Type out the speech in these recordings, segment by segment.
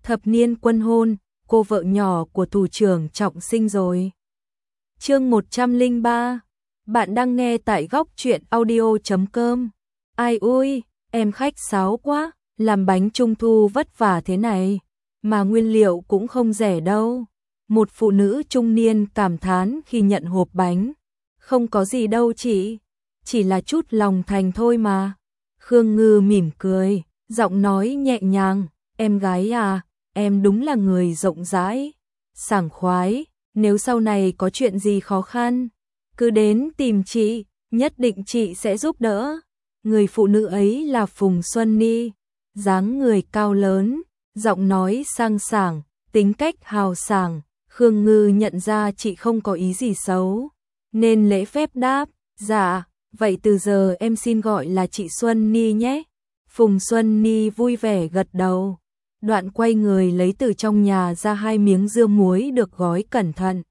thập niên quân hôn, cô vợ nhỏ của thủ trưởng Trọng Sinh rồi. Chương 103. Bạn đang nghe tại góc truyện audio.com. Ai ui, em khách sáo quá, làm bánh trung thu vất vả thế này, mà nguyên liệu cũng không rẻ đâu. Một phụ nữ trung niên cảm thán khi nhận hộp bánh. Không có gì đâu chị, chỉ là chút lòng thành thôi mà. Khương Ngư mỉm cười, giọng nói nhẹ nhàng, em gái à, em đúng là người rộng rãi, sảng khoái, nếu sau này có chuyện gì khó khăn, cứ đến tìm chị, nhất định chị sẽ giúp đỡ. Người phụ nữ ấy là Phùng Xuân Ni, dáng người cao lớn, giọng nói sang sảng, tính cách hào sảng. Khương Ngư nhận ra chị không có ý gì xấu, nên lễ phép đáp, dạ, vậy từ giờ em xin gọi là chị Xuân Ni nhé. Phùng Xuân Ni vui vẻ gật đầu, đoạn quay người lấy từ trong nhà ra 2 miếng dưa muối được gói cẩn thận.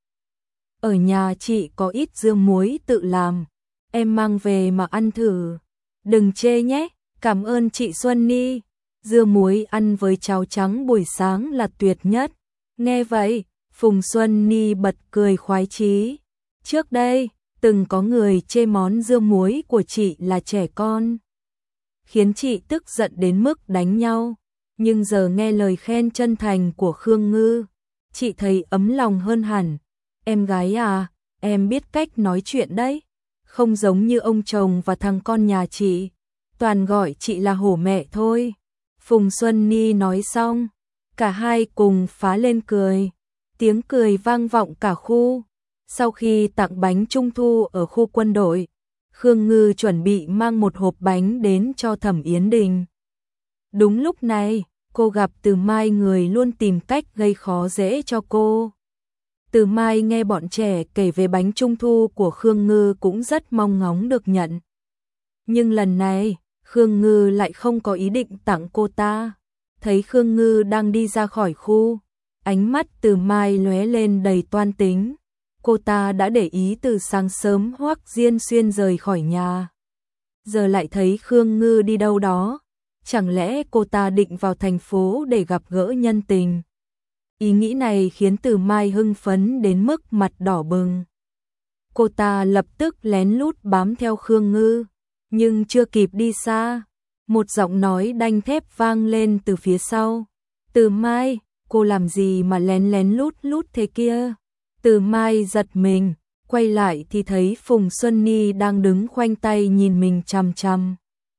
Ở nhà chị có ít dưa muối tự làm, em mang về mà ăn thử. Đừng chê nhé, cảm ơn chị Xuân Ni. Dưa muối ăn với cháo trắng buổi sáng là tuyệt nhất. Nghe vậy, Phùng Xuân Ni bật cười khoái chí. Trước đây, từng có người chê món dưa muối của chị là trẻ con, khiến chị tức giận đến mức đánh nhau. Nhưng giờ nghe lời khen chân thành của Khương Ngư, chị thấy ấm lòng hơn hẳn. Em gái à, em biết cách nói chuyện đấy, không giống như ông chồng và thằng con nhà chị, toàn gọi chị là hổ mẹ thôi. Phùng Xuân Ni nói xong, cả hai cùng phá lên cười. Tiếng cười vang vọng cả khu. Sau khi tặng bánh trung thu ở khu quân đội, Khương Ngư chuẩn bị mang một hộp bánh đến cho Thẩm Yến Đình. Đúng lúc này, cô gặp Từ Mai, người luôn tìm cách gây khó dễ cho cô. Từ Mai nghe bọn trẻ kể về bánh trung thu của Khương Ngư cũng rất mong ngóng được nhận. Nhưng lần này, Khương Ngư lại không có ý định tặng cô ta. Thấy Khương Ngư đang đi ra khỏi khu, ánh mắt Từ Mai lóe lên đầy toan tính. Cô ta đã để ý từ sáng sớm Hoắc Diên Xuyên rời khỏi nhà, giờ lại thấy Khương Ngư đi đâu đó. Chẳng lẽ cô ta định vào thành phố để gặp gỡ nhân tình? Ý nghĩ này khiến Từ Mai hưng phấn đến mức mặt đỏ bừng. Cô ta lập tức lén lút bám theo Khương Ngư, nhưng chưa kịp đi xa, một giọng nói đanh thép vang lên từ phía sau. Từ Mai, cô làm gì mà lén lén lút lút thế kia? Từ Mai giật mình, quay lại thì thấy Phùng Xuân Ni đang đứng khoanh tay nhìn mình chằm chằm.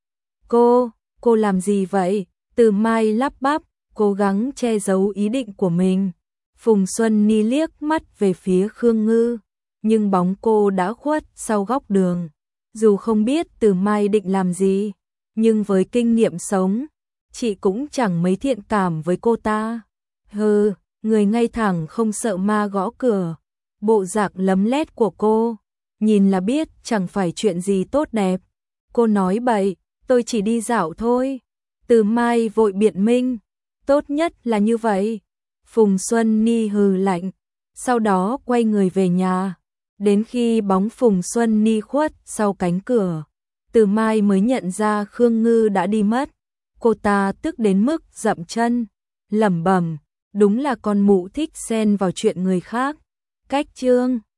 Cô làm gì vậy? Từ Mai lắp bắp, cố gắng che giấu ý định của mình. Phùng Xuân Ni liếc mắt về phía Khương Ngư, nhưng bóng cô đã khuất sau góc đường. Dù không biết Từ Mai định làm gì, nhưng với kinh nghiệm sống, chị cũng chẳng mấy thiện cảm với cô ta. Hừ, người ngay thẳng không sợ ma gõ cửa. Bộ dạng lấm lét của cô, nhìn là biết chẳng phải chuyện gì tốt đẹp. Cô nói bậy, tôi chỉ đi dạo thôi. Từ Mai vội biện minh, tốt nhất là như vậy. Phùng Xuân Ni hừ lạnh, sau đó quay người về nhà. Đến khi bóng Phùng Xuân Ni khuất sau cánh cửa, Từ Mai mới nhận ra Khương Ngư đã đi mất. Cô ta tức đến mức dậm chân, lẩm bẩm, đúng là con mụ thích xen vào chuyện người khác. Cách chương